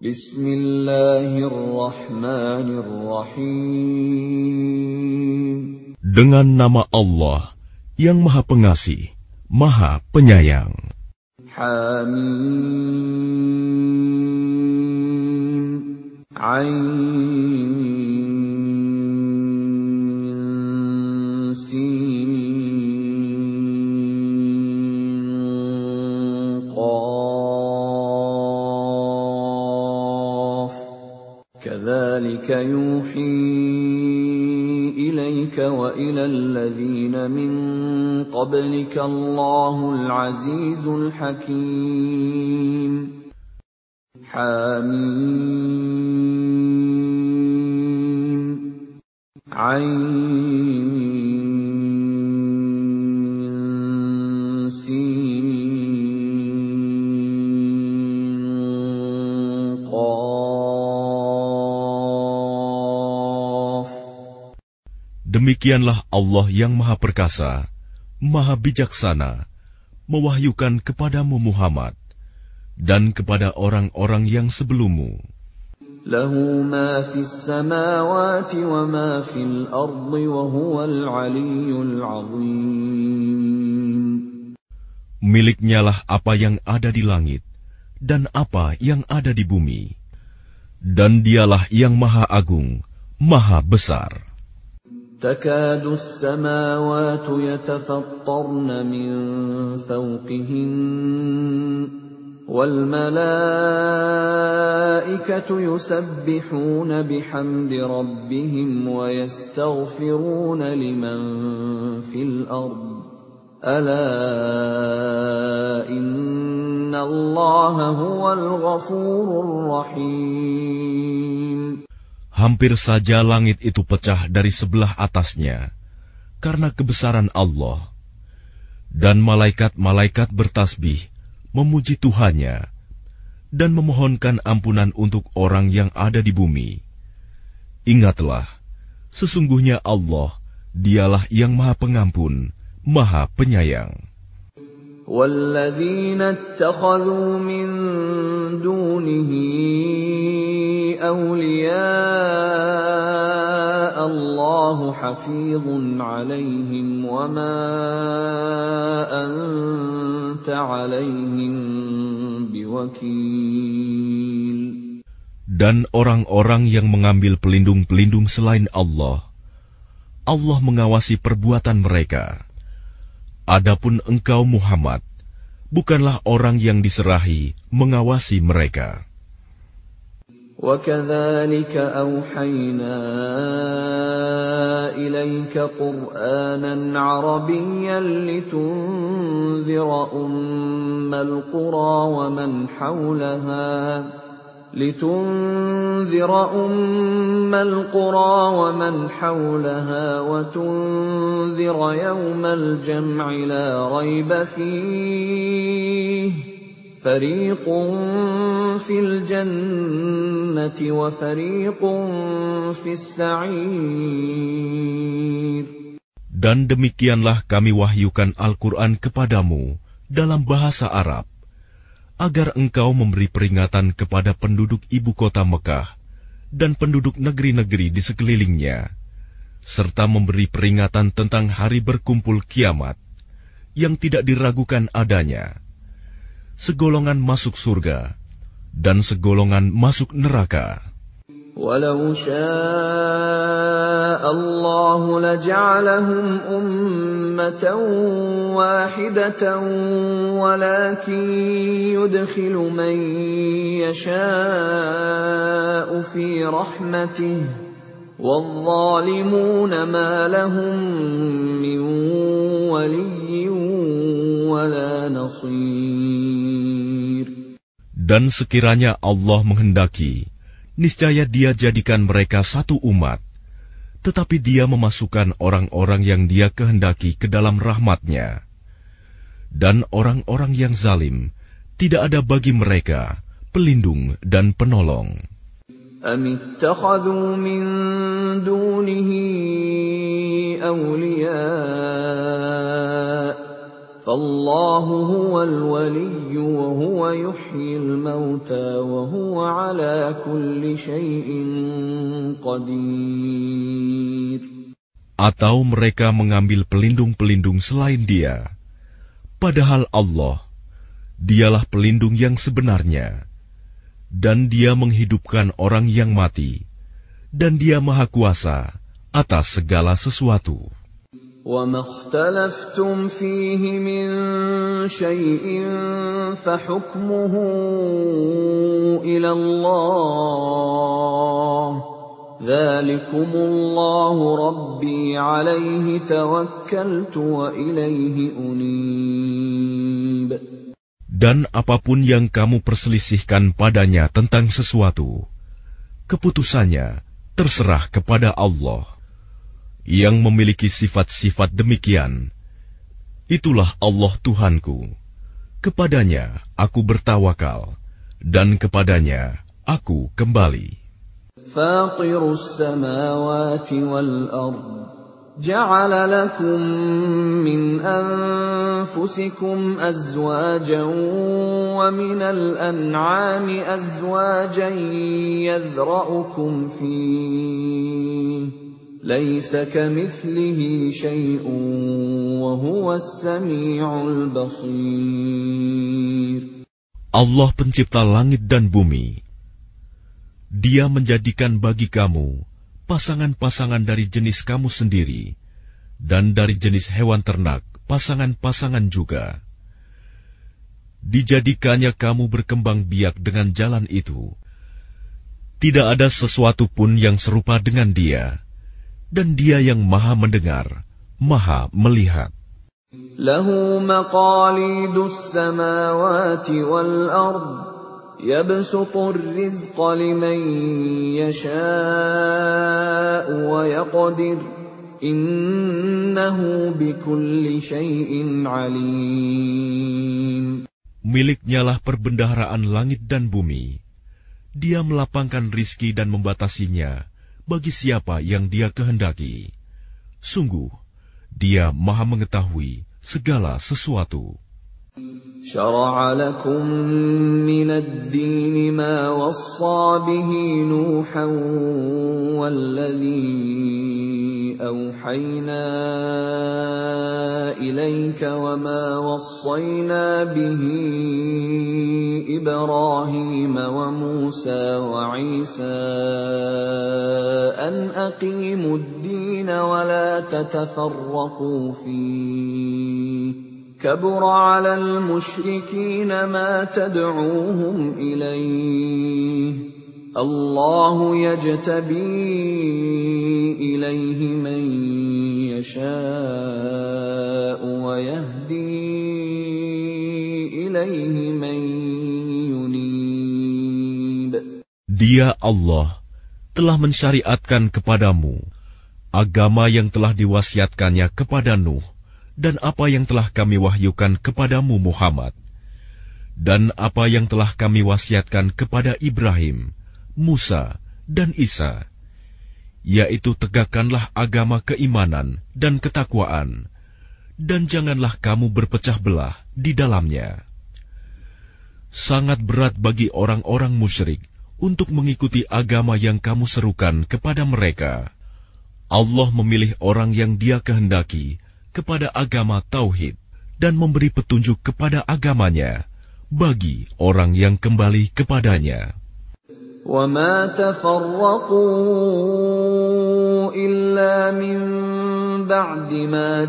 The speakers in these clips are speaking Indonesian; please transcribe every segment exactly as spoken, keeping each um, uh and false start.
Bismillahirrahmanirrahim. Dengan nama Allah yang Maha Pengasih, Maha Penyayang. Hamim. Ain. Sin. Qaf. Kadzalika yuhi إليك وإلى الذين من قبلك الله العزيز الحكيم. حميم. عين. سين. Demikianlah Allah yang Maha Perkasa, Maha Bijaksana, mewahyukan kepadamu Muhammad dan kepada orang-orang yang sebelummu. Lahu ma fis samawati wa ma fil ardi wa huwal aliyyul azim. Miliknyalah apa yang ada di langit dan apa yang ada di bumi, dan dialah yang Maha Agung, Maha Besar. تكاد السماوات يتفطرن من فوقهن والملائكة يسبحون بحمد ربهم ويستغفرون لمن في الأرض ألا إن الله هو الغفور الرحيم. Hampir saja langit itu pecah dari sebelah atasnya karena kebesaran Allah, dan malaikat-malaikat bertasbih memuji Tuhannya dan memohonkan ampunan untuk orang yang ada di bumi. Ingatlah, sesungguhnya Allah, dialah yang Maha Pengampun, Maha Penyayang. وَالَّذِينَ اتَّخَذُوا مِن دُونِهِ أَوْلِيَاءَ اللَّهُ حَفِيظٌ عَلَيْهِمْ وَمَا أَنتَ عَلَيْهِمْ بِوَكِيلٍ. Dan orang-orang yang mengambil pelindung-pelindung selain Allah, Allah mengawasi perbuatan mereka. Adapun engkau Muhammad, bukanlah orang yang diserahi mengawasi mereka. وَكَذَلِكَ أَوْحَيْنَا إِلَيْكَ قُرْآنًا عَرَبِيًّا لِتُنذِرَ أُمَّ الْقُرَى وَمَنْ حَوْلَهَا لِتُنذِرَ أُمَّ الْقُرَى وَمَنْ حَوْلَهَا وَتُنذِرَ يَوْمَ الْجَمْعِ لَا رَيْبَ فِيهِ فَرِيقٌ فِي الْجَنَّةِ وَفَرِيقٌ فِي السَّعِيرِ. Dan demikianlah kami wahyukan Al-Quran kepadamu dalam bahasa Arab, agar engkau memberi peringatan kepada penduduk ibu kota Mekah dan penduduk negeri-negeri di sekelilingnya, serta memberi peringatan tentang hari berkumpul kiamat yang tidak diragukan adanya. Segolongan masuk surga dan segolongan masuk neraka. وَلَوْ شَاءَ اللَّهُ لَجَعَلَهُمْ أُمَّةً وَاحِدَةً وَلَكِنْ يُدْخِلُ مَنْ يَشَاءُ فِي رَحْمَتِهِ وَالظَّالِمُونَ مَا لَهُمْ مِنْ وَلِيٍّ وَلَا نَصِيرٍ. Dan sekiranya Allah menghendaki, niscaya Dia jadikan mereka satu umat, tetapi Dia memasukkan orang-orang yang Dia kehendaki ke dalam rahmat-Nya. Dan orang-orang yang zalim, tidak ada bagi mereka pelindung dan penolong. أَمِ اتَّخَذُوا مِن دُونِهِ أَوْلِيَاءَ فَاللَّهُ هُوَ الْوَلِيُّ وَهُوَ يُحْيِي الْمَوْتَى وَهُوَ عَلَى كُلِّ شَيْءٍ قَدِيرٌ. Atau mereka mengambil pelindung-pelindung selain Dia, padahal Allah, Dialah pelindung yang sebenarnya, dan Dia menghidupkan orang yang mati, dan Dia Maha Kuasa atas segala sesuatu. وَمَا اخْتَلَفْتُمْ فِيهِ مِنْ شَيْءٍ فَحُكْمُهُ إِلَى اللَّهِ ذَلِكُمُ اللَّهُ رَبِّي عَلَيْهِ تَوَكَّلْتُ وَإِلَيْهِ أُنِيبُ. Dan apapun yang kamu perselisihkan padanya tentang sesuatu, keputusannya terserah kepada Allah. Yang memiliki sifat-sifat demikian, itulah Allah Tuhanku. Kepadanya aku bertawakal, dan kepadanya aku kembali. Fatirus samawati wal ard, ja'ala lakum min anfusikum azwajan wa minal an'ami azwajan yadhra'ukum fihi. Laisa kamithlihi syai'un wa huwas sami'ul basir. Allah pencipta langit dan bumi. Dia menjadikan bagi kamu pasangan-pasangan dari jenis kamu sendiri, dan dari jenis hewan ternak pasangan-pasangan juga. Dijadikannya kamu berkembang biak dengan jalan itu. Tidak ada sesuatu pun yang serupa dengan Dia. Dan Dia yang maha mendengar, maha melihat. Lahu maqalidus samawati wal ard, yabsutur rizqa liman yasha'u wa yaqdir, innahu bikulli syai'in alim. Miliknyalah perbendaharaan langit dan bumi. Dia melapangkan rizki dan membatasinya bagi siapa yang Dia kehendaki. Sungguh, Dia maha mengetahui segala sesuatu. Syara'a lakum minad dini ma wassa bihi Nuhan walladhi awhayna ilayka wa ma wassayna bihi Ibrahim wa Musa wa Isa an aqimud din wa la tatafarraqu fihi. كبر على المشركين ما تدعوهم إليه الله يجتبي إليه من يشاء ويهدي إليه من ينيب. Dia Allah telah mensyariatkan kepadamu agama yang telah diwasiatkannya kepada Nuh, dan apa yang telah kami wahyukan kepadamu Muhammad, dan apa yang telah kami wasiatkan kepada Ibrahim, Musa, dan Isa, yaitu tegakkanlah agama keimanan dan ketakwaan, dan janganlah kamu berpecah belah di dalamnya. Sangat berat bagi orang-orang musyrik untuk mengikuti agama yang kamu serukan kepada mereka. Allah memilih orang yang Dia kehendaki kepada agama tauhid dan memberi petunjuk kepada agamanya bagi orang yang kembali kepadanya. وَمَا تَفَرَّقُوا إِلَّا مِن بَعْدِ مَا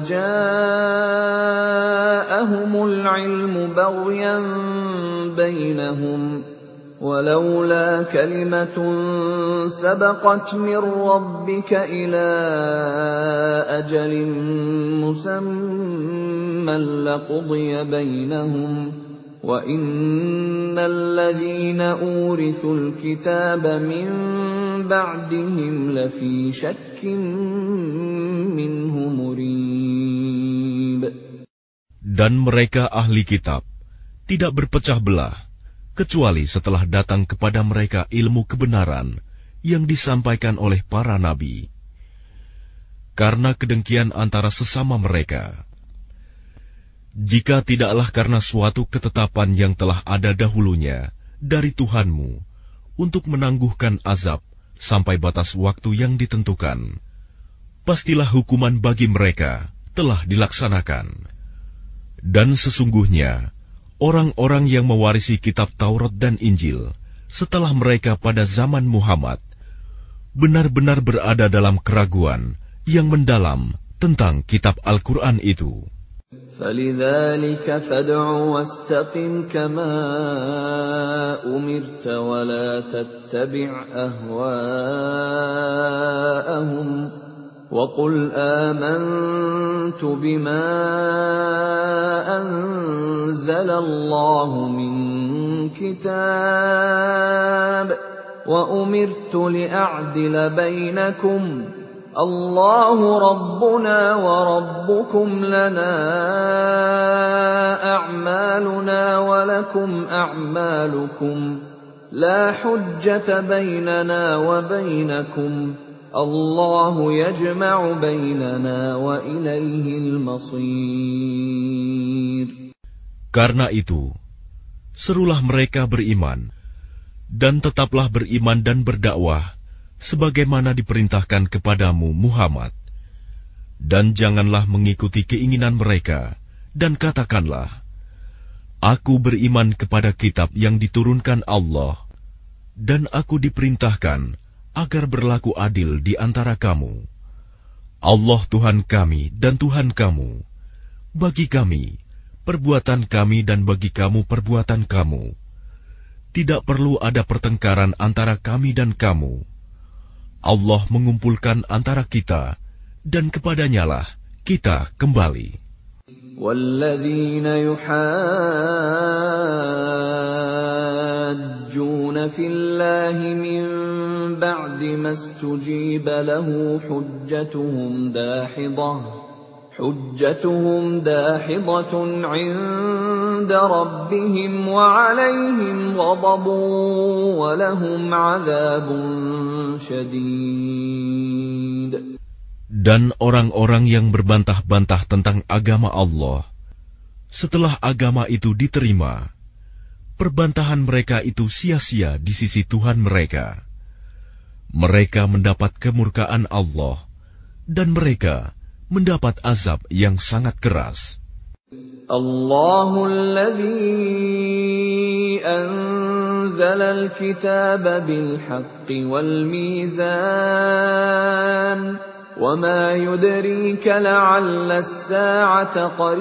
جَاءَهُمُ الْعِلْمُ بَغْيًا بَيْنَهُمْ وَلَوْلَا كَلِمَةٌ سَبَقَتْ مِنْ رَبِّكَ إِلَى أَجَلٍ مُّسَمًّى لَقُضِيَ بَيْنَهُمْ وَإِنَّ الَّذِينَ أُورِثُوا الْكِتَابَ مِنْ بَعْدِهِمْ لَفِي شَكٍّ مِّنْهُ مُرِيبٍ. Dan mereka ahli kitab tidak berpecah belah kecuali setelah datang kepada mereka ilmu kebenaran yang disampaikan oleh para nabi, karena kedengkian antara sesama mereka. Jika tidaklah karena suatu ketetapan yang telah ada dahulunya dari Tuhanmu untuk menangguhkan azab sampai batas waktu yang ditentukan. Pastilah hukuman bagi mereka telah dilaksanakan. Dan sesungguhnya, orang-orang yang mewarisi kitab Taurat dan Injil setelah mereka pada zaman Muhammad, benar-benar berada dalam keraguan yang mendalam tentang kitab Al-Quran itu. فَلِذَلِكَ فَادْعُ وَاسْتَقِمْ كَمَا أُمِرْتَ وَلَا تَتَّبِعْ أَهْوَاءَهُمْ وَقُلْ آمَنْتُ بِمَا أَنزَلَ اللَّهُ مِنْ كِتَابٍ وَأُمِرْتُ لِأَعْدِلَ بَيْنَكُمْ اللَّهُ رَبُّنَا وَرَبُّكُمْ لَنَا أَعْمَالُنَا وَلَكُمْ أَعْمَالُكُمْ لَا حُجَّةَ بَيْنَنَا وَبَيْنَكُمْ اللَّهُ يَجْمَعُ بَيْنَنَا وَإِلَيْهِ الْمَصِيرُ. Karena itu, serulah mereka beriman, dan tetaplah beriman dan berdakwah sebagaimana diperintahkan kepadamu Muhammad. Dan janganlah mengikuti keinginan mereka, dan katakanlah, Aku beriman kepada kitab yang diturunkan Allah, dan aku diperintahkan agar berlaku adil di antara kamu. Allah Tuhan kami dan Tuhan kamu. Bagi kami, perbuatan kami dan bagi kamu perbuatan kamu. Tidak perlu ada pertengkaran antara kami dan kamu. Allah mengumpulkan antara kita, dan kepadanyalah kita kembali. وَالَّذِينَ يُحَاجُّونَ فِي اللَّهِ مِن بَعْدِ مَا اسْتُجِيبَ لَهُ حُجَّتُهُمْ دَاحِضَةٌ حُجَّتُهُمْ دَاحِضَةٌ عِندَ رَبِّهِمْ وَعَلَيْهِمْ غَضَبٌ وَلَهُمْ عَذَابٌ شَدِيدٌ. Dan orang-orang yang berbantah-bantah tentang agama Allah, setelah agama itu diterima, perbantahan mereka itu sia-sia di sisi Tuhan mereka. Mereka mendapat kemurkaan Allah, dan mereka mendapat azab yang sangat keras. Allahul ladzi anzala al-kitaba bil haqqi wal mizan وَمَا يُدْرِيكَ لَعَلَّ السَّاعَةَ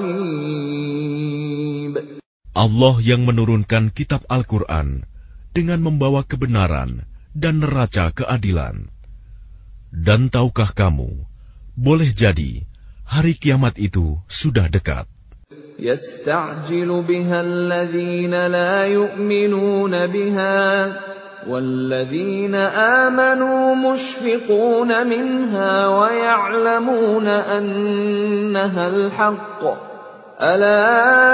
قَرِيبٌ. Allah yang menurunkan kitab Al-Quran dengan membawa kebenaran dan neraca keadilan. Dan tahukah kamu, boleh jadi hari kiamat itu sudah dekat. يَسْتَعْجِلُ بِهَا الَّذِينَ لَا يُؤْمِنُونَ بِهَا وَالَّذِينَ آمَنُوا مُشْفِقُونَ مِنْهَا وَيَعْلَمُونَ أَنَّهَا الْحَقُّ أَلَا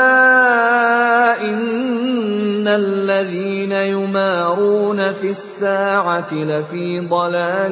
إِنَّ الَّذِينَ يُمَارُونَ فِي السَّاعَةِ لَفِي ضَلَالٍ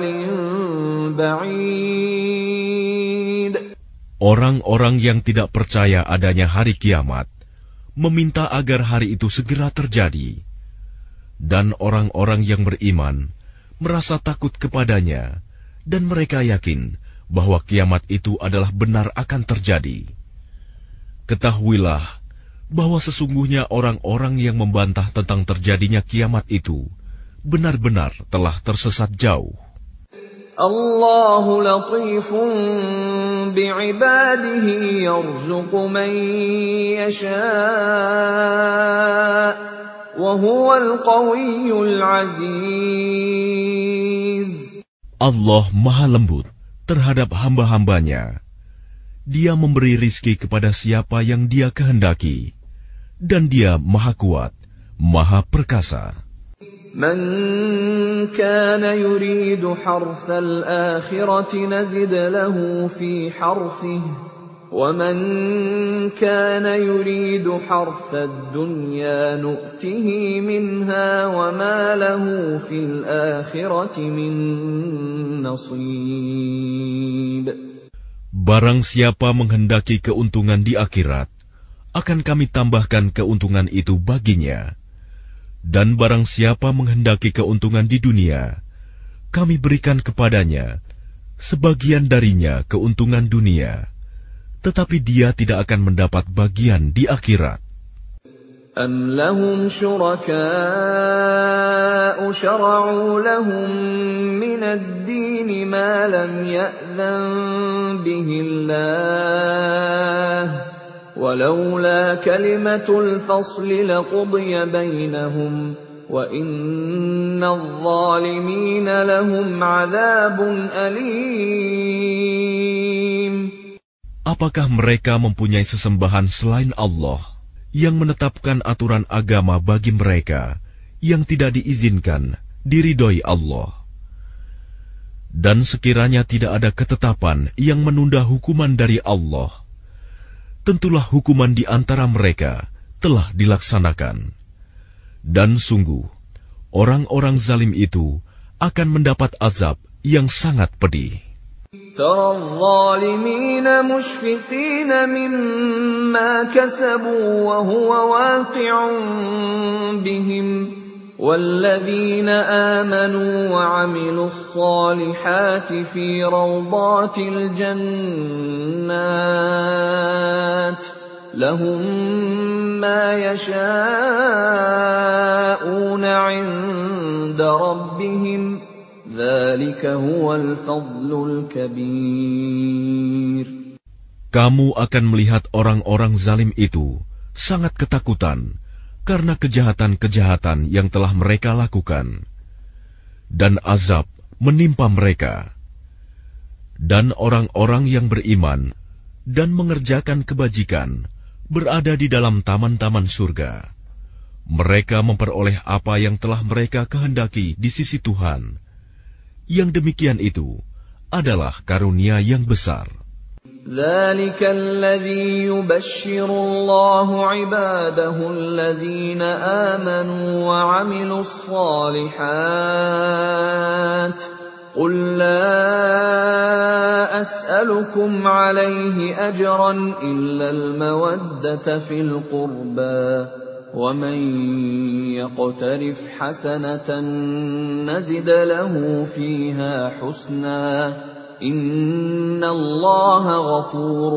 بَعِيدٍ. Orang-orang yang tidak percaya adanya hari kiamat meminta agar hari itu segera terjadi. Dan orang-orang yang beriman merasa takut kepadanya, dan mereka yakin bahwa kiamat itu adalah benar akan terjadi. Ketahuilah bahwa sesungguhnya orang-orang yang membantah tentang terjadinya kiamat itu benar-benar telah tersesat jauh. Allahu latifun bi'ibadihi yarzuqu man yasha' Wahuwal qawiyyul aziz. Allah maha lembut terhadap hamba-hambanya. Dia memberi rizki kepada siapa yang dia kehendaki, dan dia maha kuat, maha perkasa. Man kana yuridu harsal akhirati nazid lahu fi harsihi وَمَنْ كَانَ يُرِيدُ حَرْثَ الدُّنْيَا نُؤْتِهِ مِنْهَا وَمَا لَهُ فِي الْآخِرَةِ مِنْ نَصِيبٍ. Barang siapa menghendaki keuntungan di akhirat, akan kami tambahkan keuntungan itu baginya. Dan barang siapa menghendaki keuntungan di dunia, kami berikan kepadanya sebagian darinya keuntungan dunia, tetapi dia tidak akan mendapat bagian di akhirat. أَمْ لَهُمْ شُرَكَاءُ شَرَعُوا لَهُم مِّنَ الدِّينِ مَا لَمْ يَأْذَن بِهِ اللَّهُ وَلَوْلَا كَلِمَةُ الْفَصْلِ لَقُضِيَ بَيْنَهُمْ وَإِنَّ الظَّالِمِينَ لَهُمْ عَذَابٌ أَلِيمٌ. Apakah mereka mempunyai sesembahan selain Allah yang menetapkan aturan agama bagi mereka yang tidak diizinkan diridhoi Allah? Dan sekiranya tidak ada ketetapan yang menunda hukuman dari Allah, tentulah hukuman di antara mereka telah dilaksanakan. Dan sungguh, orang-orang zalim itu akan mendapat azab yang sangat pedih. ترى الظالمين مشفقين مما كسبوا وهو واقع بهم والذين آمنوا وعملوا الصالحات في روضات الجنات لهم ما يشاءون عند ربهم Kamu akan melihat orang-orang zalim itu sangat ketakutan karena kejahatan-kejahatan yang telah mereka lakukan, dan azab menimpa mereka. Dan orang-orang yang beriman dan mengerjakan kebajikan berada di dalam taman-taman surga. Mereka memperoleh apa yang telah mereka kehendaki di sisi Tuhan. Yang demikian itu adalah karunia yang besar. ذَلِكَ الَّذِي يُبَشِّرُ اللَّهُ عِبَادَهُ الَّذِينَ آمَنُوا وَعَمِلُوا الصَّالِحَاتِ قُل لَّا أَسْأَلُكُمْ عَلَيْهِ أَجْرًا إِلَّا الْمَوَدَّةَ فِي الْقُرْبَى وَمَن يَقْتَرِفْ حَسَنَةً نَّزِدْ لَهُ فِيهَا حُسْنًا إِنَّ اللَّهَ غَفُورٌ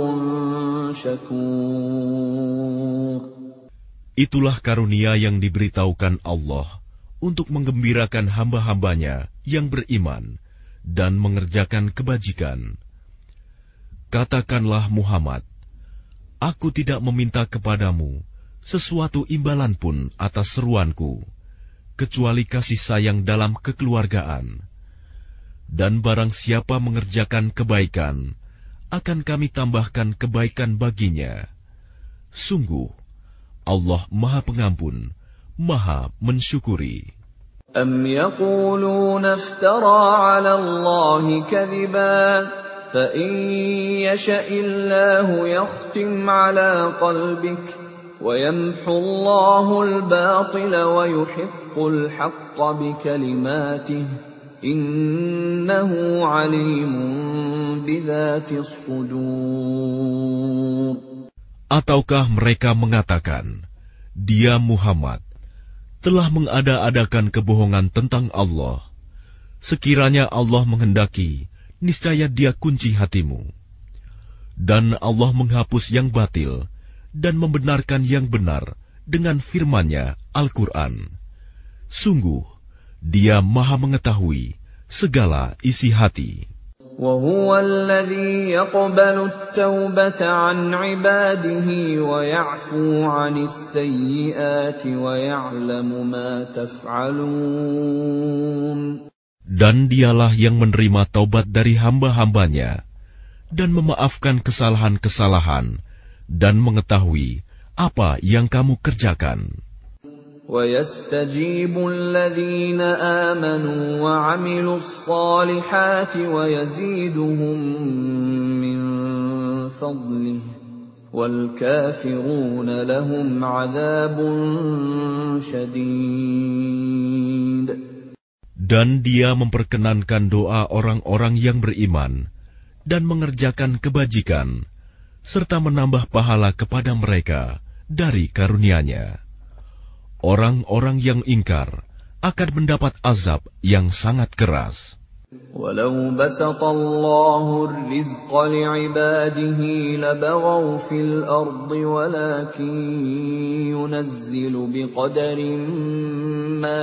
شَكُورٌ. Itulah karunia yang diberitahukan Allah untuk menggembirakan hamba-hambanya yang beriman dan mengerjakan kebajikan. Katakanlah Muhammad, aku tidak meminta kepadamu sesuatu imbalan pun atas seruanku, kecuali kasih sayang dalam kekeluargaan. Dan barang siapa mengerjakan kebaikan, akan kami tambahkan kebaikan baginya. Sungguh, Allah Maha Pengampun, Maha Mensyukuri. أَمْ يَقُولُونَ افْتَرَىٰ عَلَى اللَّهِ كَذِبًا فَإِن يَشَإِ اللَّهُ يَخْتِمْ عَلَىٰ قَلْبِكَ وَيَمْحُ اللَّهُ الْبَاطِلَ وَيُحِقُّ الْحَقَّ بِكَلِمَاتِهِ إِنَّهُ عَلِيمٌ بِذَاتِ الصُّدُورِ. Ataukah mereka mengatakan, dia Muhammad telah mengada-adakan kebohongan tentang Allah. Sekiranya Allah menghendaki, niscaya Dia kunci hatimu. Dan Allah menghapus yang batil dan membenarkan yang benar dengan firman-Nya Al-Quran. Sungguh, Dia Maha mengetahui segala isi hati. وَهُوَ الَّذِي يَقْبَلُ التَّوْبَةَ عَنْ عِبَادِهِ وَيَعْفُو عَنِ السَّيِّئَاتِ وَيَعْلَمُ مَا تَفْعَلُونَ. Dan Dialah yang menerima taubat dari hamba-hambanya dan memaafkan kesalahan-kesalahan dan mengetahui apa yang kamu kerjakan. وَيَسْتَجِيبُ الَّذِينَ آمَنُوا وَعَمِلُوا الصَّالِحَاتِ وَيَزِيدُهُم مِّن فَضْلِهِ وَالْكَافِرُونَ لَهُمْ عَذَابٌ شَدِيدٌ. Dan Dia memperkenankan doa orang-orang yang beriman dan mengerjakan kebajikan, serta menambah pahala kepada mereka dari karunia-Nya. orang-orang yang ingkar akan mendapat azab yang sangat keras. وَلَوْ بَسَطَ اللَّهُ الرِّزْقَ لِعِبَادِهِ لَبَغَوْا فِي الْأَرْضِ وَلَكِنْ يُنَزِّلُ بِقَدَرٍ مَا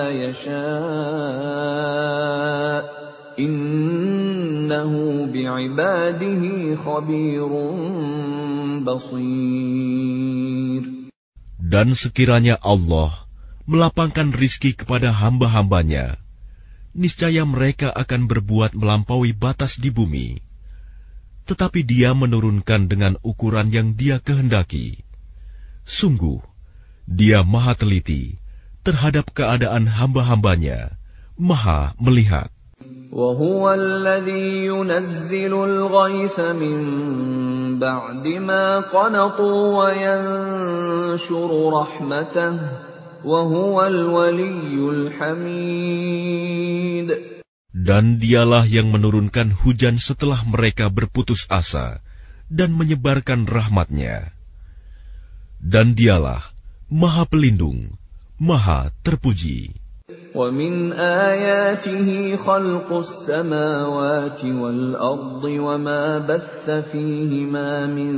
يَشَاءُ إِنَّهُ بِعِبَادِهِ خَبِيرٌ بَصِيرٌ. Dan sekiranya Allah melapangkan rizki kepada hamba-hambanya, niscaya mereka akan berbuat melampaui batas di bumi. Tetapi Dia menurunkan dengan ukuran yang Dia kehendaki. Sungguh, Dia Maha Teliti terhadap keadaan hamba-hambanya, Maha melihat. وَهُوَ الَّذِي يُنَزِّلُ الْغَيْثَ مِن بَعْدِ مَا قَنَطُوا وَيَنشُرُ رَحْمَتَهُ وَهُوَ الْوَلِيُّ الْحَمِيدُ. Dan Dialah yang menurunkan hujan setelah mereka berputus asa dan menyebarkan rahmat-Nya. Dan Dialah Maha Pelindung, Maha Terpuji. وَمِنْ آيَاتِهِ خَلْقُ السَّمَاوَاتِ وَالْأَرْضِ وَمَا بَثَّ فِيهِمَا مِنْ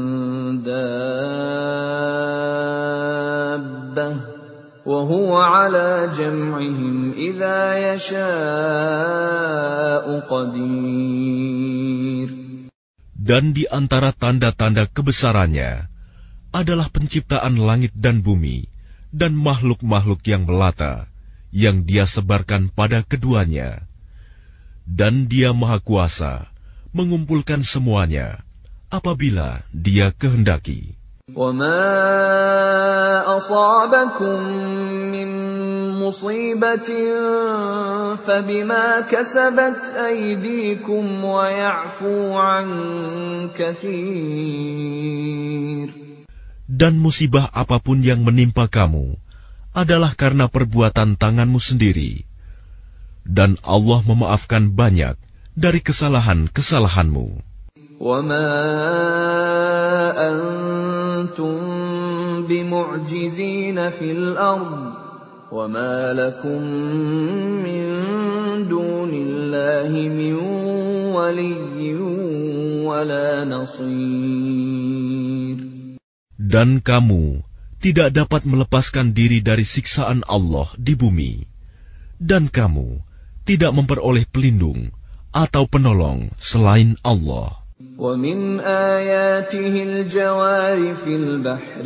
دَابَّةٍ وَهُوَ عَلَى جَمْعِهِمْ إِذَا يَشَاءُ قَدِيرٌ. Dan di antara tanda-tanda kebesarannya adalah penciptaan langit dan bumi dan makhluk-makhluk yang melata yang Dia sebarkan pada keduanya. Dan Dia Maha Kuasa mengumpulkan semuanya apabila Dia kehendaki. وَمَا أَصَابَكُم مِّن مُّصِيبَةٍ فَبِمَا كَسَبَتْ أَيْدِيكُمْ وَيَعْفُو عَن كَثِيرٍ. Dan musibah apapun yang menimpa kamu adalah karena perbuatan tanganmu sendiri, dan Allah memaafkan banyak dari kesalahan-kesalahanmu. وَمَا أَنْتُمْ بِمُعْجِزِينَ فِي الْأَرْضِ وَمَا لَكُمْ مِنْ دُونِ اللَّهِ مِنْ وَلِيٍّ وَلَا نَصِيرٍ. Dan kamu tidak dapat melepaskan diri dari siksaan Allah di bumi, dan kamu tidak memperoleh pelindung atau penolong selain Allah. وَمِنْ آيَاتِهِ الْجَوَارِ فِي الْبَحْرِ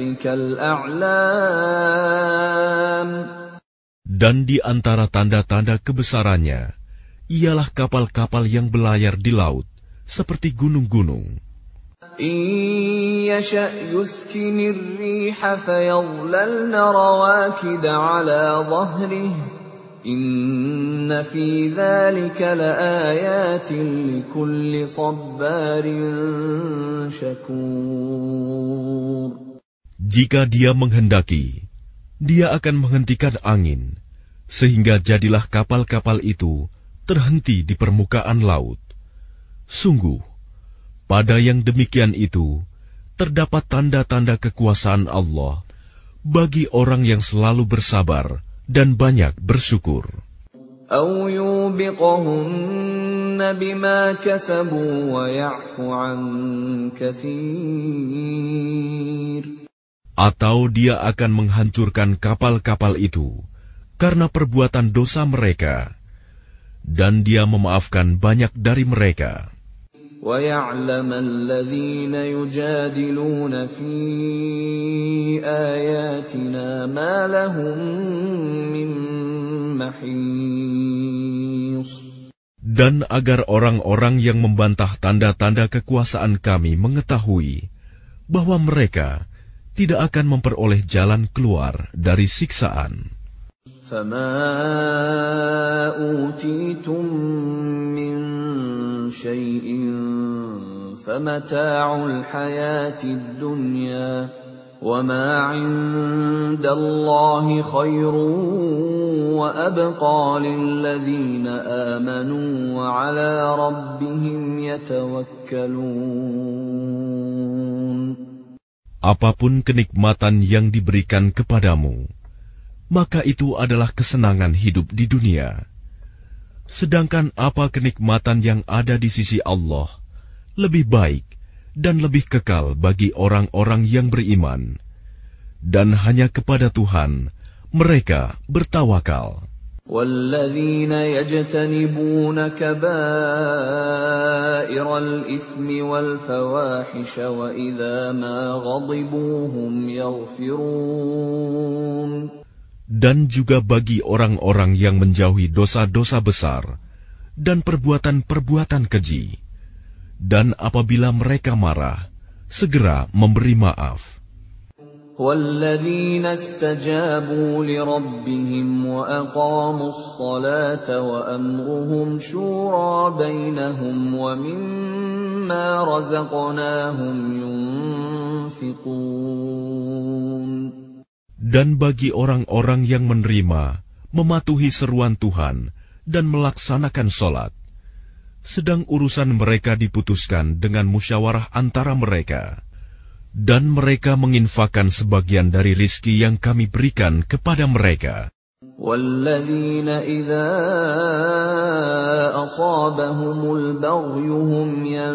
كَالْأَعْلَامِ. Dan di antara tanda-tanda kebesarannya ialah kapal-kapal yang belayar di laut seperti gunung-gunung. إِن يَشَأْ يُسْكِنِ الرِّيحَ فَيَظْلَلْنَ رَوَاكِدَ عَلَى ظَهْرِهِ إِنَّ فِي ذَلِكَ لَآيَاتٍ لِكُلِّ صَبَّارٍ شَكُورٍ. Jika Dia menghendaki, Dia akan menghentikan angin, sehingga jadilah kapal-kapal itu terhenti di permukaan laut. Sungguh, pada yang demikian itu, terdapat tanda-tanda kekuasaan Allah bagi orang yang selalu bersabar dan banyak bersyukur. أَوْ يُوبِقَهُنَّ بِمَا كَسَبُوا وَيَعْفُ عَنْ كَثِيرٍ. Atau Dia akan menghancurkan kapal-kapal itu karena perbuatan dosa mereka, dan Dia memaafkan banyak dari mereka. وَيَعْلَمَ الَّذِينَ يُجَادِلُونَ فِي آيَاتِنَا مَا لَهُم مِّن مَّحِيصٍ. Dan agar orang-orang yang membantah tanda-tanda kekuasaan Kami mengetahui bahwa mereka tidak akan memperoleh jalan keluar dari siksaan. فَمَا أُوتِيتُم مِّن شَيْءٍ فَمَتَاعُ الْحَيَاةِ الدُّنْيَا وَمَا عِندَ اللَّهِ خَيْرٌ وَأَبْقَىٰ لِلَّذِينَ آمَنُوا وَعَلَىٰ رَبِّهِمْ يَتَوَكَّلُونَ. Apapun kenikmatan yang diberikan kepadamu, maka itu adalah kesenangan hidup di dunia. Sedangkan apa kenikmatan yang ada di sisi Allah lebih baik dan lebih kekal bagi orang-orang yang beriman, dan hanya kepada Tuhan mereka bertawakal. وَالَّذِينَ يَجْتَنِبُونَ كَبَائِرَ الْإِثْمِ وَالْفَوَاحِشَ وَإِذَا مَا غَضِبُوا هُمْ يَغْفِرُونَ. Dan juga bagi orang-orang yang menjauhi dosa-dosa besar dan perbuatan-perbuatan keji, dan apabila mereka marah, segera memberi maaf. وَالَّذِينَ اسْتَجَابُوا لِرَبِّهِمْ وَأَقَامُوا الصَّلَاةَ وَأَمْرُهُمْ شُورَى بَيْنَهُمْ وَمِمَّا رَزَقْنَاهُمْ يُنْفِقُونَ. Dan bagi orang-orang yang menerima, mematuhi seruan Tuhan, dan melaksanakan sholat, sedang urusan mereka diputuskan dengan musyawarah antara mereka, dan mereka menginfakkan sebagian dari rizki yang kami berikan kepada mereka. وَالَّذِينَ إِذَا أَصَابَهُمُ الْبَغْيُ هُمْ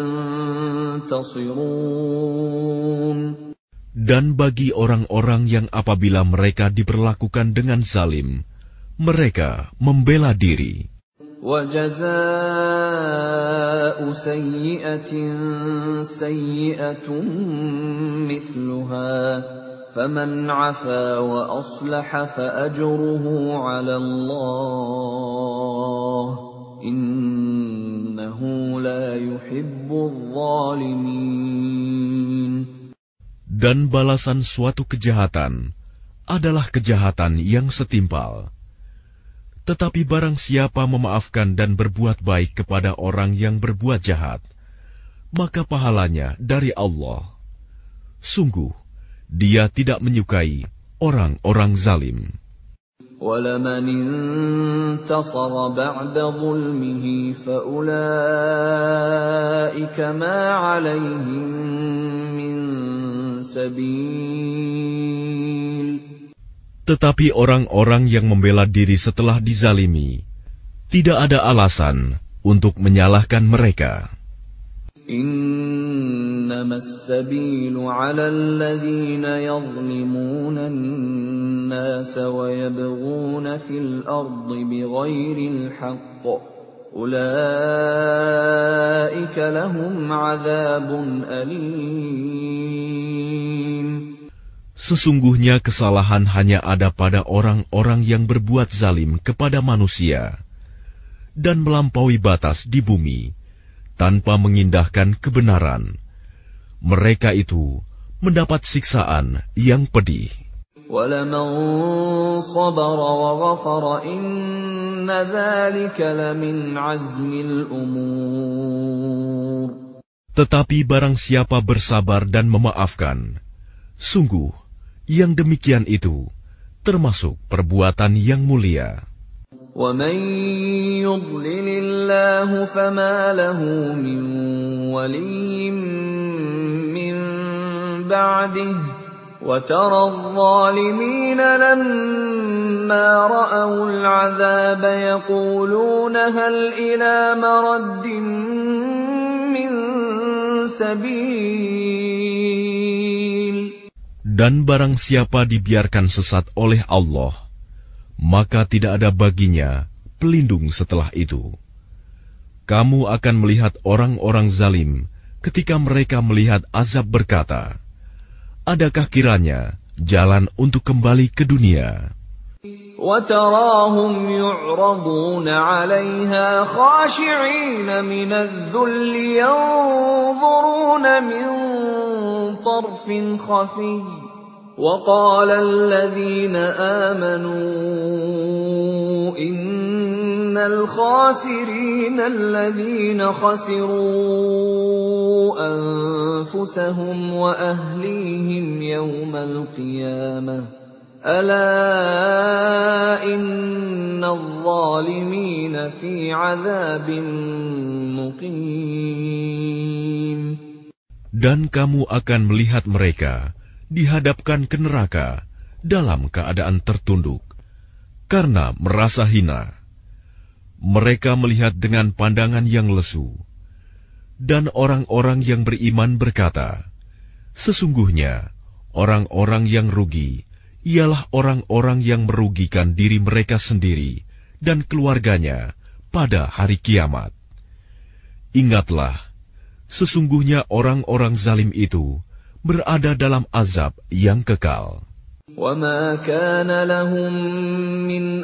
يَنْتَصِرُونَ. Dan bagi orang-orang yang apabila mereka diperlakukan dengan zalim, mereka membela diri. وَجَزَاءُ سَيِّئَةٍ سَيِّئَةٌ مِثْلُهَا فَمَنْ عَفَا وَأَصْلَحَ فَأَجْرُهُ عَلَى اللَّهِ إِنَّهُ لَا يُحِبُّ الظَّالِمِينَ. Dan balasan suatu kejahatan adalah kejahatan yang setimpal. Tetapi barang siapa memaafkan dan berbuat baik kepada orang yang berbuat jahat, maka pahalanya dari Allah. Sungguh, Dia tidak menyukai orang-orang zalim. وَلَمَنِ انتَصَرَ بَعْدَ ظُلْمِهِ فَأُولَئِكَ مَا عَلَيْهِمْ مِنْ سَبِيلٍ. Tetapi orang-orang yang membela diri setelah dizalimi, tidak ada alasan untuk menyalahkan mereka. إِنَّمَا السَّبِيلُ عَلَى الَّذِينَ يَظْلِمُونَ النَّاسَ وَيَبْغُونَ فِي الْأَرْضِ بِغَيْرِ الْحَقِّ أُولَئِكَ لَهُمْ عَذَابٌ أَلِيمٌ. Sesungguhnya kesalahan hanya ada pada orang-orang yang berbuat zalim kepada manusia dan melampaui batas di bumi tanpa mengindahkan kebenaran. Mereka itu mendapat siksaan yang pedih. وَلَمَنْ صَبَرَ وَغَفَرَ إِنَّ ذَلِكَ لَمِنْ عَزْمِ الْأُمُورِ. Tetapi barang siapa bersabar dan memaafkan, sungguh yang demikian itu termasuk perbuatan yang mulia. وَمَنْ يُضْلِلِ اللَّهُ فَمَا لَهُ مِنْ وَلِيٍّ مِّنْ بَعْدِهِ وَتَرَى الظَّالِمِينَ لَمَّا رَأَوُا الْعَذَابَ يَقُولُونَ هَلْ إِلَى مَرَدٍّ مِّنْ سَبِيلٍ. Dan barang siapa dibiarkan sesat oleh Allah, maka tidak ada baginya pelindung setelah itu. Kamu akan melihat orang-orang zalim ketika mereka melihat azab berkata, adakah kiranya jalan untuk kembali ke dunia? وَتَرَاهُمْ يُعْرَضُونَ عَلَيْهَا خَاشِعِينَ مِنَ الذُّلِّ يَنظُرُونَ مِنْ طَرْفٍ خَفِيٍّ وَقَالَ الَّذِينَ آمَنُوا إِنَّ الْخَاسِرِينَ الَّذِينَ خَسِرُوا أَنفُسَهُمْ وَأَهْلِيهِمْ يَوْمَ الْقِيَامَةِ أَلَا إِنَّ الظَّالِمِينَ فِي عَذَابٍ مُقِيمٍ. Dan kamu akan melihat mereka dihadapkan ke neraka dalam keadaan tertunduk karena merasa hina. Mereka melihat dengan pandangan yang lesu. Dan orang-orang yang beriman berkata, sesungguhnya orang-orang yang rugi ialah orang-orang yang merugikan diri mereka sendiri dan keluarganya pada hari kiamat. Ingatlah, sesungguhnya orang-orang zalim itu berada dalam azab yang kekal. وَمَا كَانَ لَهُم مِّنْ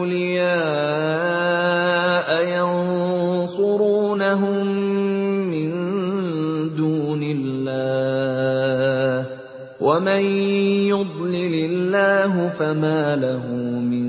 أَوْلِيَاءَ يَنصُرُونَهُم مِّن دُونِ اللَّهِ وَمَن يُضْلِلِ اللَّهُ فَمَا لَهُ مِن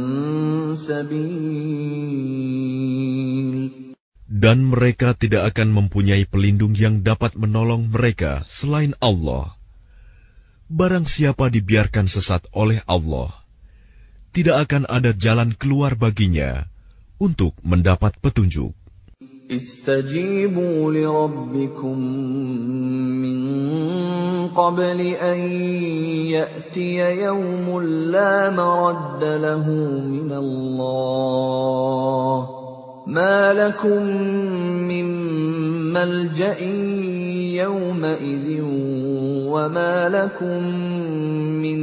سَبِيلٍ. Dan mereka tidak akan mempunyai pelindung yang dapat menolong mereka selain Allah. Barang siapa dibiarkan sesat oleh Allah, tidak akan ada jalan keluar baginya untuk mendapat petunjuk. Istajibu li rabbikum min qabli an ya'tiya yawmun la maradda lahu min Allah. Ma lakum min malja'in yawma'idhin wa ma lakum min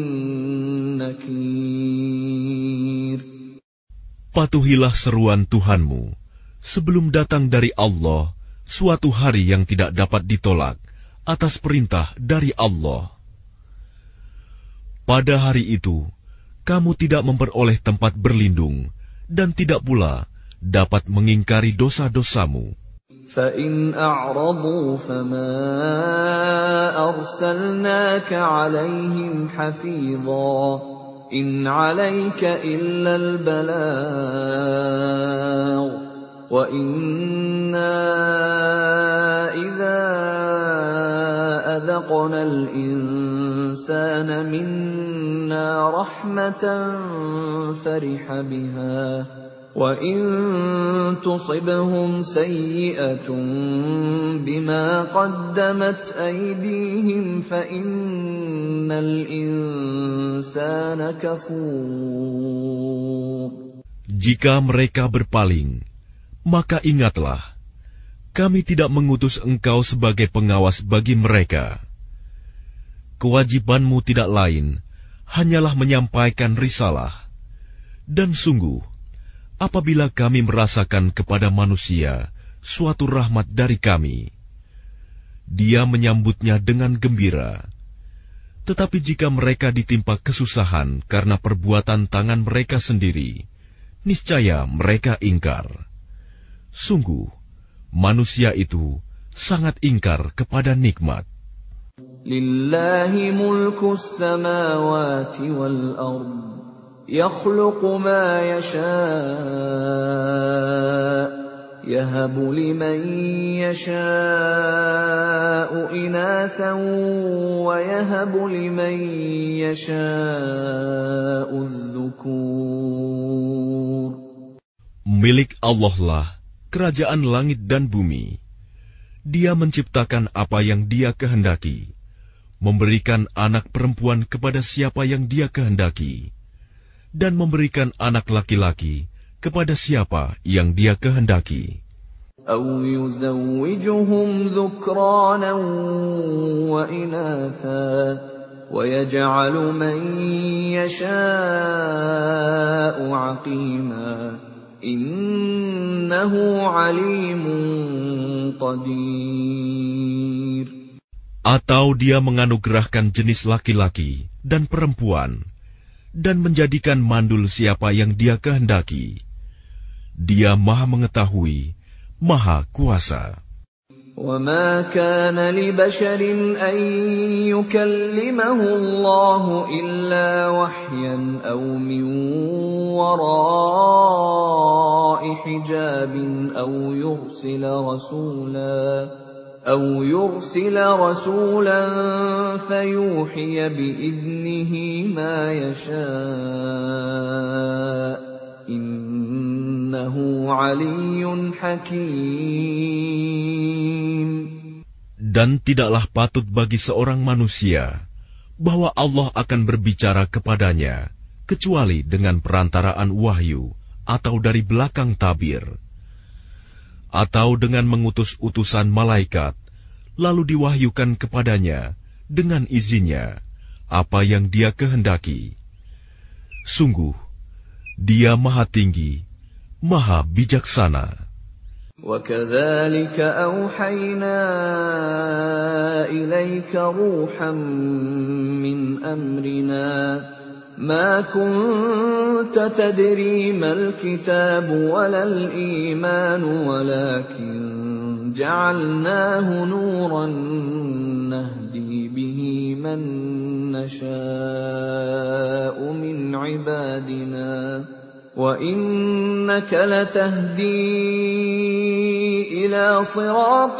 nakir. Patuhilah seruan Tuhanmu sebelum datang dari Allah suatu hari yang tidak dapat ditolak atas perintah dari Allah. Pada hari itu, kamu tidak memperoleh tempat berlindung dan tidak pula dapat mengingkari dosa-dosamu. فَإِنْ أَعْرَضُوا فَمَا أَرْسَلْنَاكَ عَلَيْهِمْ حَفِيظًا إِنْ عَلَيْكَ إِلَّا الْبَلَاغُ وَإِنَّا إِذَا أَذَقْنَا الْإِنسَانَ مِنَّا رَحْمَةً فَرِحَ بِهَا وَإِن تُصِبْهُمْ سَيِّئَةٌ بِمَا قَدَّمَتْ أَيْدِيهِمْ فَإِنَّ الْإِنسَانَ كَفُورٌ. Jika mereka berpaling, maka ingatlah, kami tidak mengutus engkau sebagai pengawas bagi mereka. Kewajibanmu tidak lain, hanyalah menyampaikan risalah. Dan sungguh, apabila kami merasakan kepada manusia suatu rahmat dari kami, dia menyambutnya dengan gembira. Tetapi jika mereka ditimpa kesusahan karena perbuatan tangan mereka sendiri, niscaya mereka ingkar. Sungguh, manusia itu sangat ingkar kepada nikmat. Lillahi mulkus samawati wal ardh يخلق ما يشاء يهب لمن يشاء إناثا ويهب لمن يشاء الذكور. Milik Allah lah kerajaan langit dan bumi. Dia menciptakan apa yang Dia kehendaki, memberikan anak perempuan kepada siapa yang Dia kehendaki, dan memberikan anak laki-laki kepada siapa yang Dia kehendaki. أَوْ يُزَوِّجُهُمْ ذُكْرَانًا وَإِنَاثًا وَيَجْعَلُ مَن يَشَاءُ عَقِيمًا إِنَّهُ عَلِيمٌ قَدِيرٌ. Atau Dia menganugerahkan jenis laki-laki dan perempuan, dan menjadikan mandul siapa yang Dia kehendaki. Dia Maha Mengetahui, Maha Kuasa. وَمَا كَانَ لِبَشَرٍ أَن يُكَلِّمَهُ اللَّهُ إِلَّا وَحْيًا أَوْ مِن وَرَاءِ حِجَابٍ أَوْ يُرْسِلَ رَسُولًا أَوْ يُرْسِلَ رَسُولًا فَيُوحِيَ بِإِذْنِهِ مَا يَشَاءُ إِنَّهُ عَلِيٌّ حَكِيمٌ. Dan tidaklah patut bagi seorang manusia bahwa Allah akan berbicara kepadanya kecuali dengan perantaraan wahyu atau dari belakang tabir, atau dengan mengutus utusan malaikat, lalu diwahyukan kepadanya dengan izinnya apa yang dia kehendaki. Sungguh, dia maha tinggi, maha bijaksana. وَكَذَلِكَ أَوْحَيْنَا إِلَيْكَ رُوحًا مِّنْ أَمْرِنَا مَا كُنتَ تَدْرِي مَا الْكِتَابُ وَلَا الْإِيمَانُ وَلَكِنْ جَعَلْنَاهُ نُورًا نَهْدِي بِهِ مَن نَّشَاءُ مِنْ عِبَادِنَا وَإِنَّكَ لَتَهْدِي إِلَى صِرَاطٍ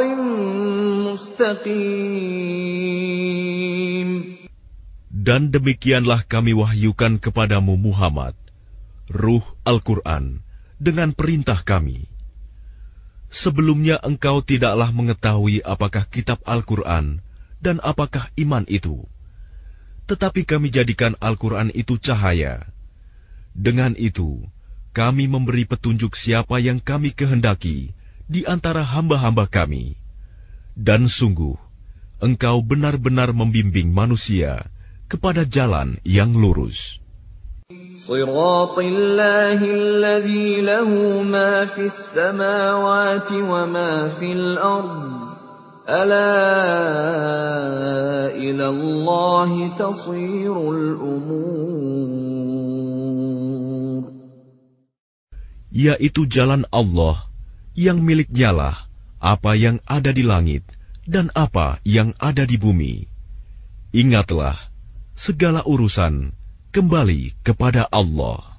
مُّسْتَقِيمٍ. Dan demikianlah kami wahyukan kepadamu Muhammad, Ruh Al-Quran, dengan perintah kami. Sebelumnya engkau tidaklah mengetahui apakah kitab Al-Quran dan apakah iman itu. Tetapi kami jadikan Al-Quran itu cahaya. Dengan itu, kami memberi petunjuk siapa yang kami kehendaki di antara hamba-hamba kami. Dan sungguh, engkau benar-benar membimbing manusia kepada jalan yang lurus. Shiraṭallahi alladzi lahu ma fis samawati wa ma fil ardh. Alā ilallahi tasirul umur. Yaitu jalan Allah yang miliknyalah apa yang ada di langit dan apa yang ada di bumi. Ingatlah, segala urusan kembali kepada Allah.